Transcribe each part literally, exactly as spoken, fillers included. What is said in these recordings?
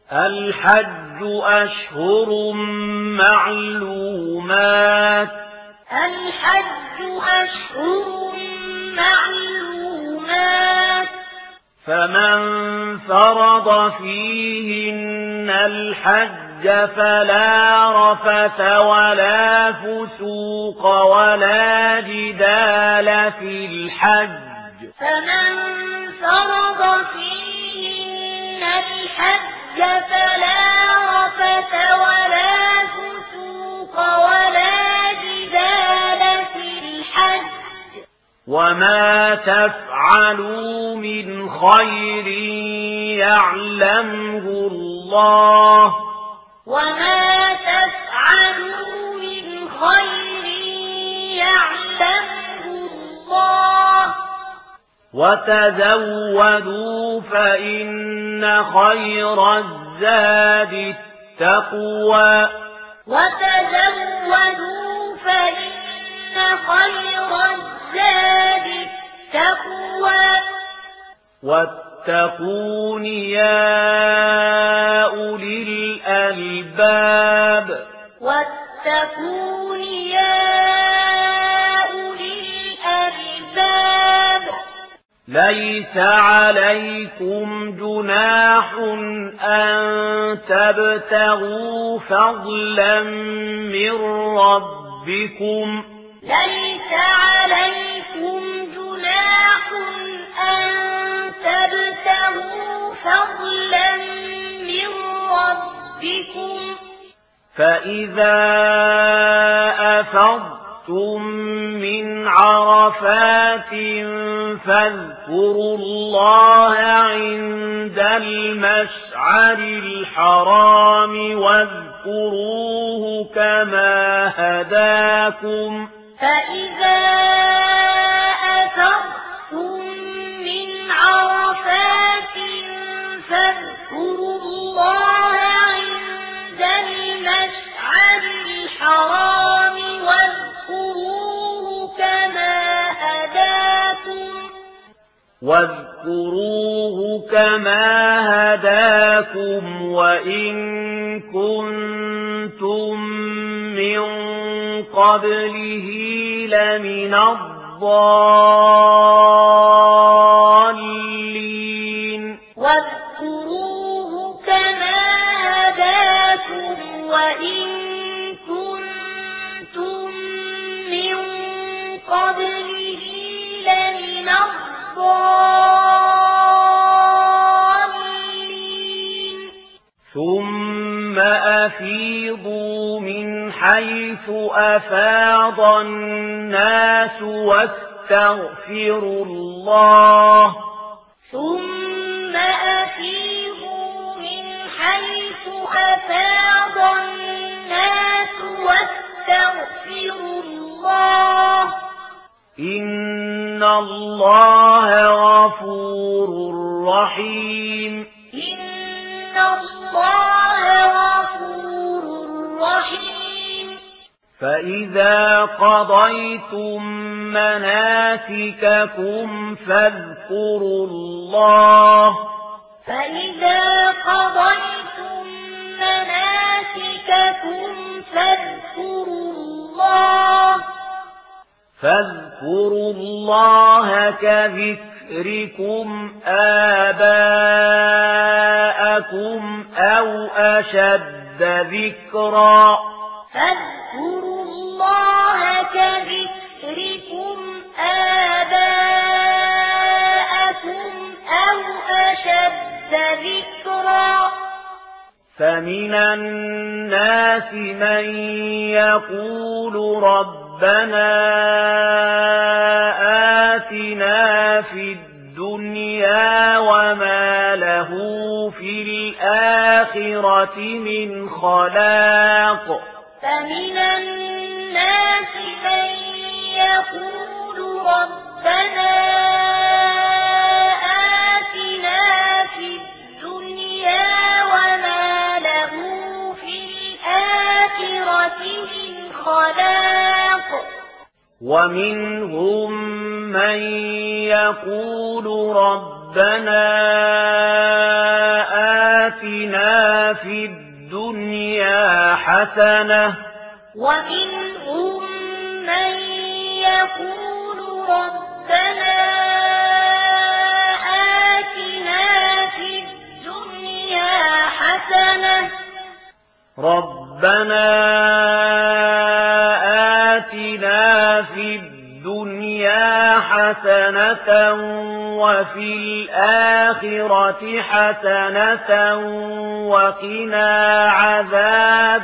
الحج أشهر معلومات الحج أشهر معلومات فمن فرض فيهن الحج فلا رفث ولا فسوق ولا جدال في الحج فمن فرض فيهن الحج فلا رفث ولا فسوق ولا جدال في الحج وما تفعلوا من خير يعلمه الله وما تفعلوا من خير يعلمه الله وتزودوا فإن خير الزاد التقوى وتزودوا فإن خير الزاد التقوى واتقون يا أولي الألباب واتقون يا أولي الألباب ليس عليكم جناح أن تبتغوا فضلا من ربكم ليس عليكم جناح أن تبتغوا فضلا من ربكم فإذا أفضتم من عرفات فاذكروا الله عند المشعر الحرام واذكروه كما هداكم فإذا أفضتم من عرفات فاذكروا الله عند المشعر الحرام واذكروه كما هداكم واذكروه كما هداكم وإن كنتم من قبله لمن الضالين واذكروه كما هداكم وإن كنتم من قبله لمن الضالين ثم أفيضوا من حيث أفاض الناس واستغفروا الله ثم أفيضوا من حيث أفاض الناس واستغفروا الله إن الله غفور رحيم إن الله غفور رحيم فإذا قضيتم مناسككم فاذكروا الله فإذا قضيتم مناسككم فاذكروا الله فاذكروا الله كذكركم آباءكم أو أشد ذكرا فاذكروا الله كذكركم آباءكم أو أشد ذكرا فمن الناس من يقول ربنا آتنا في الدنيا وما له في الآخرة من خلاق فمن الناس من يقول ربنا آتنا في الدنيا وما له في الآخرة من خلاق ومنهم من يقول ربنا آتنا في الدنيا حسنة ومنهم من يقول ربنا آتنا في الدنيا حسنة ربنا آتنا في الدنيا حسنة وفي الآخرة حسنة وقنا عذاب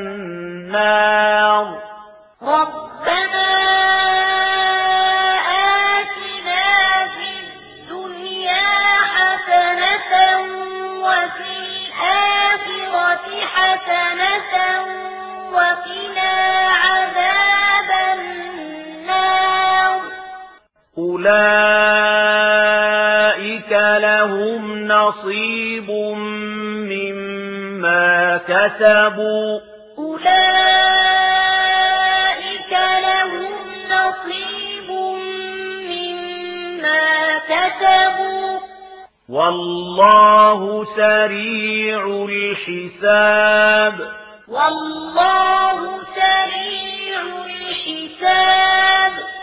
النار ربنا آتنا في الدنيا حسنة وفي الآخرة حسنة وقنا عذاب النار أولئك لهم نصيب مما كسبوا أولئك لهم نصيب مما كسبوا والله سريع الحساب والله سريع الحساب